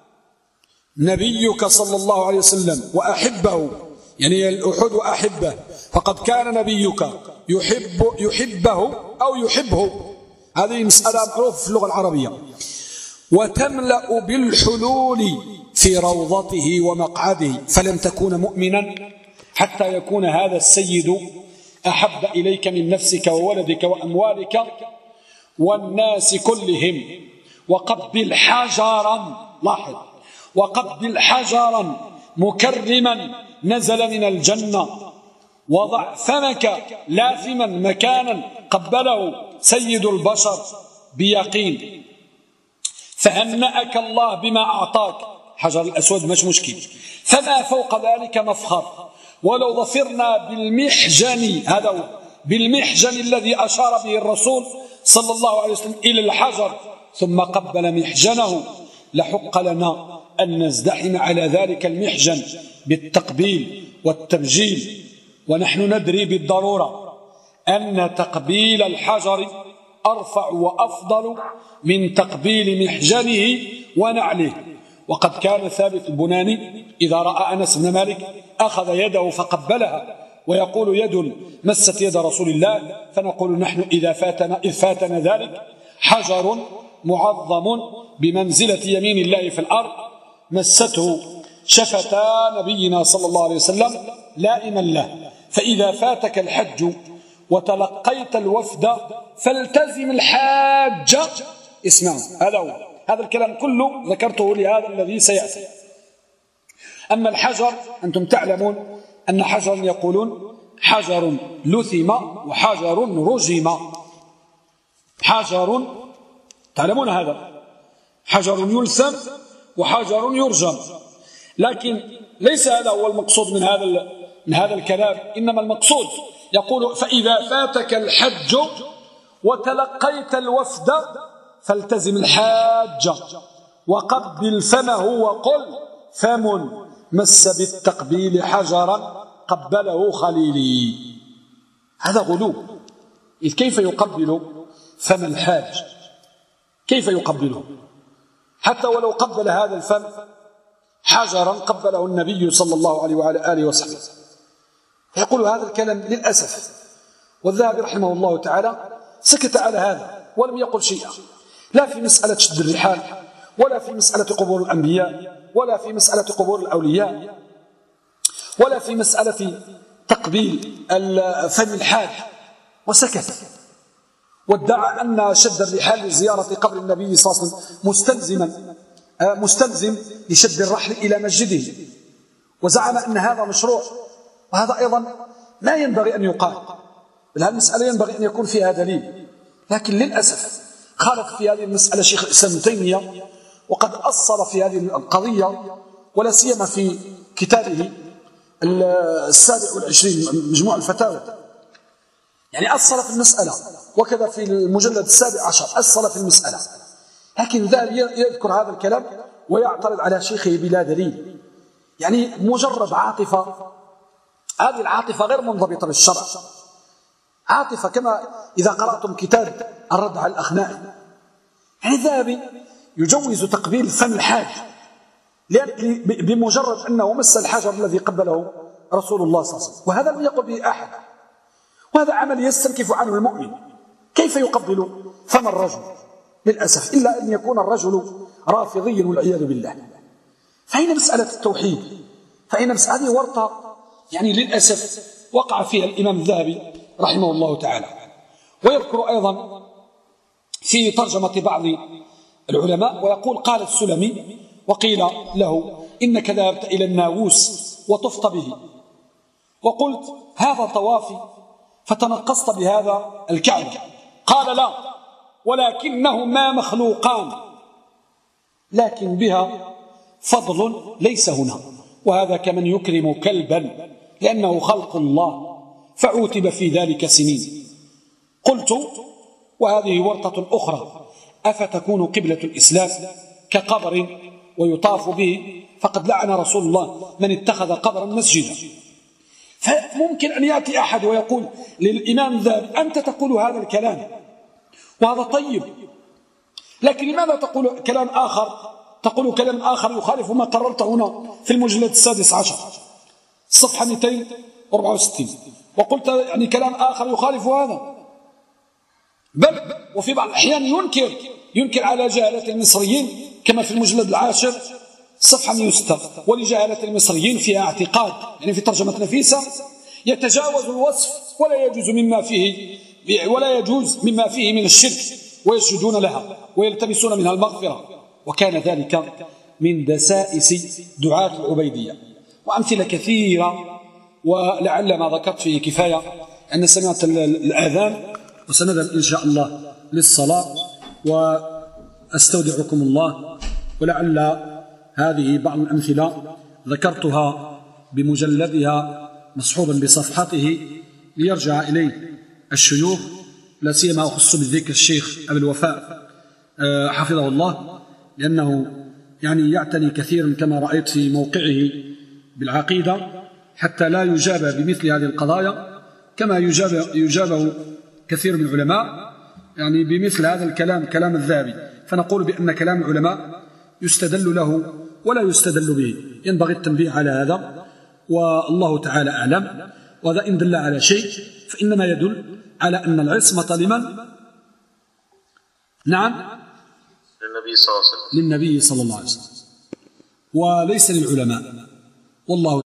نبيك صلى الله عليه وسلم وأحبه، يعني الأحد وأحبه، فقد كان نبيك يحب يحبه أو يحبه، هذه مسألة معروفة في اللغة العربية. وتملأ بالحلول في روضته ومقعده، فلم تكون مؤمنا حتى يكون هذا السيد أحب إليك من نفسك وولدك وأموالك والناس كلهم. وقبل حجرا، لاحظ، وقبل حجرا مكرما نزل من الجنة، وضع فمك لازما مكانا قبله سيد البشر بيقين، فهنأك الله بما أعطاك. حجر الأسود مش مشكل، فما فوق ذلك مفخر. ولو ظفرنا بالمحجن، هذا هو بالمحجن الذي أشار به الرسول صلى الله عليه وسلم إلى الحجر ثم قبل محجنه، لحق لنا أن نزدحم على ذلك المحجن بالتقبيل والتبجيل. ونحن ندري بالضرورة أن تقبيل الحجر أرفع وأفضل من تقبيل محجنه ونعله. وقد كان ثابت البناني إذا رأى أنس بن مالك أخذ يده فقبلها، ويقول يد مست يد رسول الله، فنقول نحن إذا فاتنا, إذ فاتنا ذلك حجر معظم بمنزلة يمين الله في الأرض مسته شفتا نبينا صلى الله عليه وسلم لائما له. فإذا فاتك الحج وتلقيت الوفد فالتزم الحاج. اسمعوا، هذا هو، هذا الكلام كله ذكرته لهذا الذي سيأتي. أما الحجر أنتم تعلمون أن حجرا يقولون حجر لثم وحجر رجم. حجر تعلمون هذا، حجر يلثم وحجر يرجم، لكن ليس هذا هو المقصود من هذا من هذا الكلام. إنما المقصود يقول فإذا فاتك الحج وتلقيت الوفد فالتزم الحاج وقبل فمه وقل فم مس بالتقبيل حجرا قبله خليلي. هذا غلو. إذ كيف يقبل فم الحاج؟ كيف يقبله؟ حتى ولو قبل هذا الفم حجرا قبله النبي صلى الله عليه وعلى آله وصحبه. يقول هذا الكلام للأسف، والذهبي رحمه الله تعالى سكت على هذا ولم يقل شيئا، لا في مسألة شد الرحال، ولا في مسألة قبور الأنبياء، ولا في مسألة قبور الأولياء، ولا في مسألة تقبيل فم الحاج، وسكت. وادعى أن شد الرحال لزيارة قبر النبي صلى الله عليه وسلم مستلزما مستلزم لشد الرحل إلى مسجده، وزعم أن هذا مشروع، وهذا أيضا لا ينبغي أن يقال، بل هالمسألة ينبغي أن يكون فيها دليل. لكن للأسف خالف في هذه المسألة شيخ الإسلام ابن تيمية، وقد أصل في هذه القضية، ولا سيما في كتابه السابع والعشرين مجموع الفتاوى، يعني أصل في المسألة، وكذا في المجلد السابع عشر أصل في المسألة، لكن ذلك يذكر هذا الكلام ويعترض على شيخه بلا دليل، يعني مجرد عاطفة. هذه العاطفة غير منضبطة بالشرع، عاطفة كما إذا قرأتم كتاب الرد على الأخناء، يعني الذهبي يجوز تقبيل فم الحاج بمجرد أنه مس الحجر الذي قبله رسول الله صلى الله عليه وسلم، وهذا لم يقل به أحد، وهذا عمل يستنكف عنه المؤمن. كيف يقبل فم الرجل؟ للأسف إلا أن يكون الرجل رافضيا والعياذ بالله. فأين مسألة التوحيد؟ فأين مسألة هذه ورطة يعني للأسف وقع فيها الإمام الذهبي رحمه الله تعالى. ويذكر أيضا في ترجمة بعض العلماء ويقول: قال السلمي وقيل له: إنك ذهبت إلى الناووس وطفت به، وقلت: هذا طوافي فتنقصت بهذا الكعبة. قال: لا، ولكنهما مخلوقان، لكن بها فضل ليس هنا، وهذا كمن يكرم كلبا لأنه خلق الله فعوتب في ذلك سنين. قلت: وهذه ورطة أخرى، أفتكون قبلة الإسلام كقبر ويطاف به؟ فقد لعن رسول الله من اتخذ قبرا مسجدا. فممكن أن يأتي أحد ويقول للإمام الذهبي: أنت تقول هذا الكلام وهذا طيب، لكن لماذا تقول كلام آخر تقول كلام آخر يخالف ما قررت هنا في المجلد السادس عشر صفحة مئتين وأربعة وستين، وقلت يعني كلام آخر يخالف هذا؟ بل وفي بعض الأحيان ينكر ينكر على جهالة المصريين كما في المجلد العاشر صفحة مئة وستة: ولجهالة المصريين فيها اعتقاد، يعني في ترجمة نفيسة: يتجاوز الوصف ولا يجوز مما فيه ولا يجوز مما فيه من الشرك، ويسجدون لها ويلتمسون منها المغفرة. وكان ذلك من دسائس دعاة العبيدية. وأمثلة كثيرة، ولعل ما ذكرت فيه كفاية، أن سمعت الآذان وسنذهب إن شاء الله للصلاة، وأستودعكم الله. ولعل هذه بعض الأمثلة ذكرتها بمجلدها مصحوبا بصفحته ليرجع إليه الشيوخ، لا سيما أخص بالذكر الشيخ أبي الوفاء حفظه الله، لأنه يعني يعتني كثيرا كما رأيت في موقعه بالعقيدة، حتى لا يجاب بمثل هذه القضايا كما يجاب يجابه كثير من العلماء يعني بمثل هذا الكلام كلام الذهبي. فنقول بأن كلام العلماء يستدل له ولا يستدل به، ينبغي التنبيه على هذا، والله تعالى أعلم. وهذا إن دل على شيء فإنما يدل على أن العصمة لمن؟ نعم، للنبي صلى الله عليه وسلم للنبي صلى الله عليه وسلم وليس للعلماء، والله